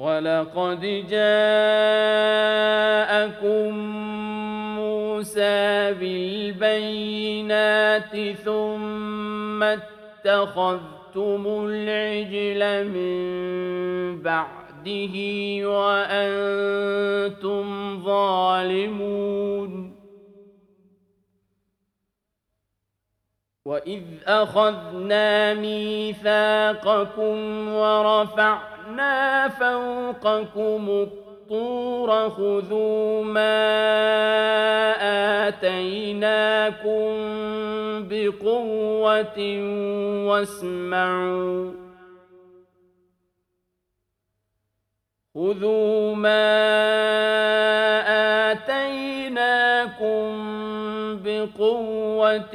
ولقد جاءكم موسى بالبينات ثم اتخذتم العجل من بعده وأنتم ظالمون وإذ أخذنا ميثاقكم ورفعنا فوقكم الطور خذوا ما آتيناكم بقوة واسمعوا خذوا ما آتيناكم بقوة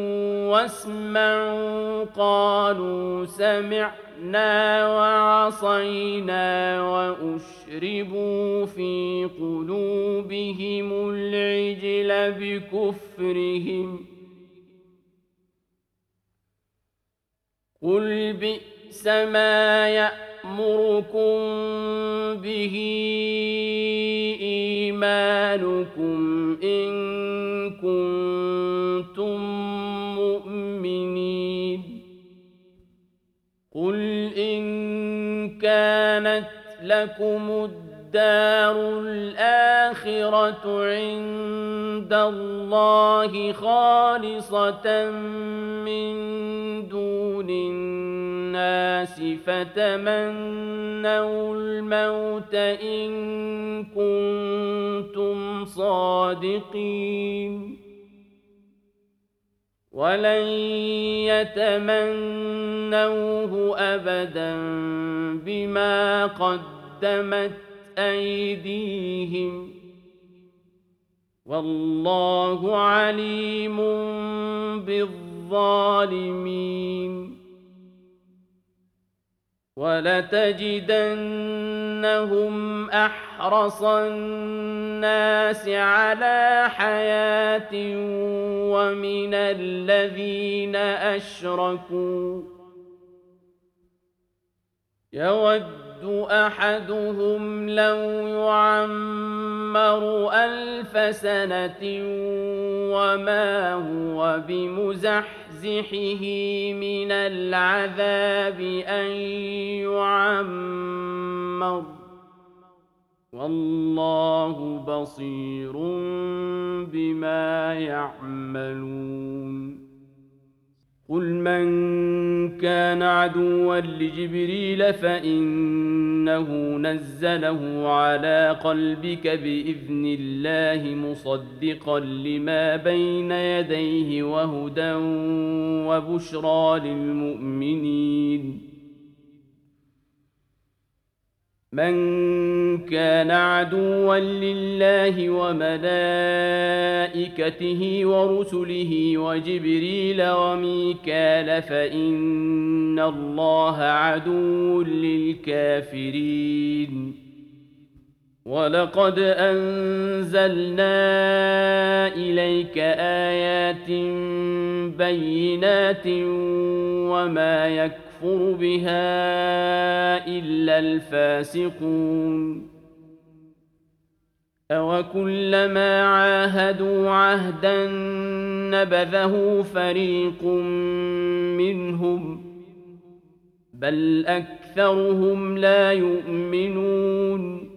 واسمعوا قالوا سمعنا وعصينا وأشربوا في قلوبهم العجل بكفرهم قل بئس ما يأمركم به إيمانكم إن كنتم مؤمنين قل إن كانت لكم الدار الآخرة عند الله خالصة من دون الناس فتمنوا الموت إن كنتم صادقين ولن يتمنوه أبدا بما قدمت أيديهم والله عليم بالظالمين ولتجدنهم أحرص الناس على حياة ومن الذين أشركوا يود أحدهم لو يعمر 1000 سنة وما هو بمزحزحه من العذاب أن يعمر والله بصير بما يعملون قل من كان عدوا لجبريل فإنه نزله على قلبك بإذن الله مصدقا لما بين يديه وهدى وبشرى للمؤمنين من كان عدوا لله وملائكته ورسله وجبريل وميكال فإن الله عدو للكافرين ولقد أنزلنا إليك آيات بينات وما يكفر بها إلا الفاسقون أوكلما عاهدوا عهدا نبذه فريق منهم بل أكثرهم لا يؤمنون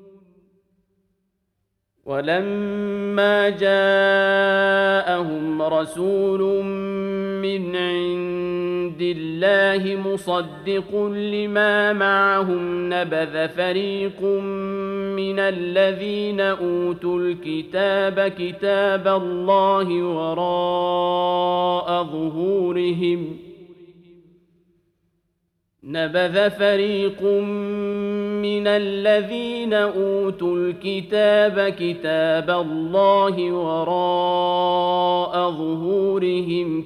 ولما جاءهم رسول من عند الله مصدق لما معهم نبذ فريق من الذين أوتوا الكتاب كتاب الله وراء ظهورهم نبذ فريق من الذين أوتوا الكتاب كتاب الله وراء ظهورهم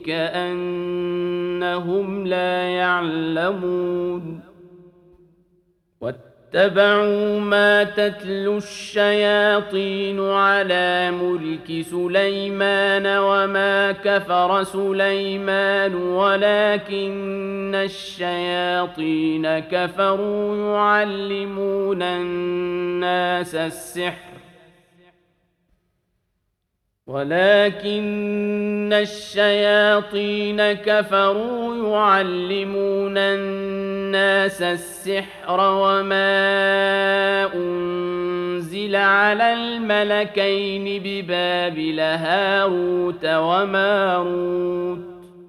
كأنهم لا يعلمون واتبعوا ما تتلو الشياطين على ملك سليمان وما كفر سليمان ولكن الشياطين كفروا يعلمون الناس السحر وما أنزل على الملكين ببابل هاروت وماروت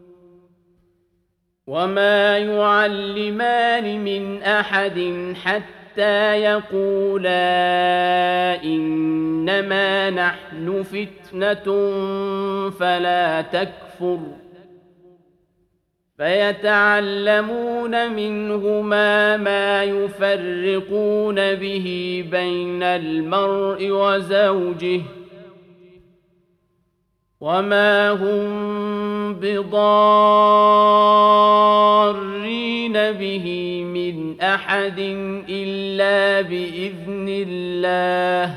وما يعلمان من أحد حتى يقولا إنما نحن فتنة فلا تكفر فيتعلمون منهما ما يفرقون به بين المرء وزوجه وما هم بضارين به من أحد إلا بإذن الله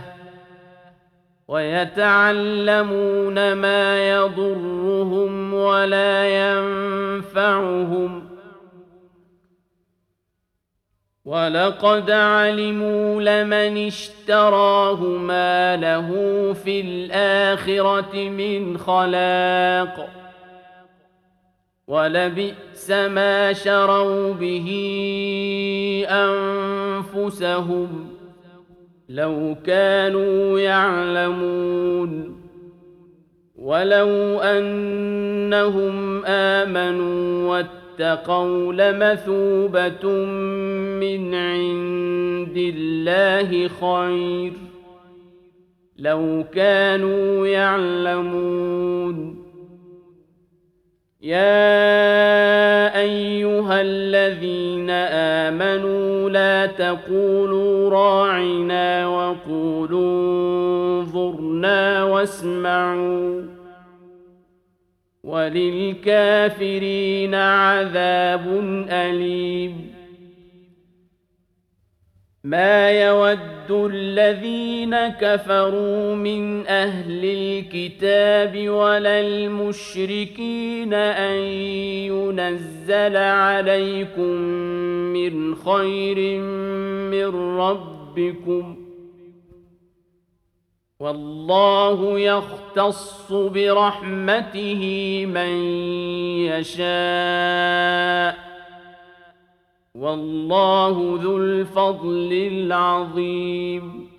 ويتعلمون ما يضرهم ولا ينفعهم ولقد علموا لمن اشتراه ما له في الآخرة من خلاق ولبئس ما شروا به أنفسهم لو كانوا يعلمون ولو أنهم آمنوا واتقوا لمثوبة من عند الله خير لو كانوا يعلمون يا أيها الذين آمنوا لا تقولوا راعنا وقولوا انظرنا واسمعوا وللكافرين عذاب أليم ما يود الذين كفروا من أهل الكتاب ولا المشركين أن ينزل عليكم من خير من ربكم والله يختص برحمته من يشاء والله ذو الفضل العظيم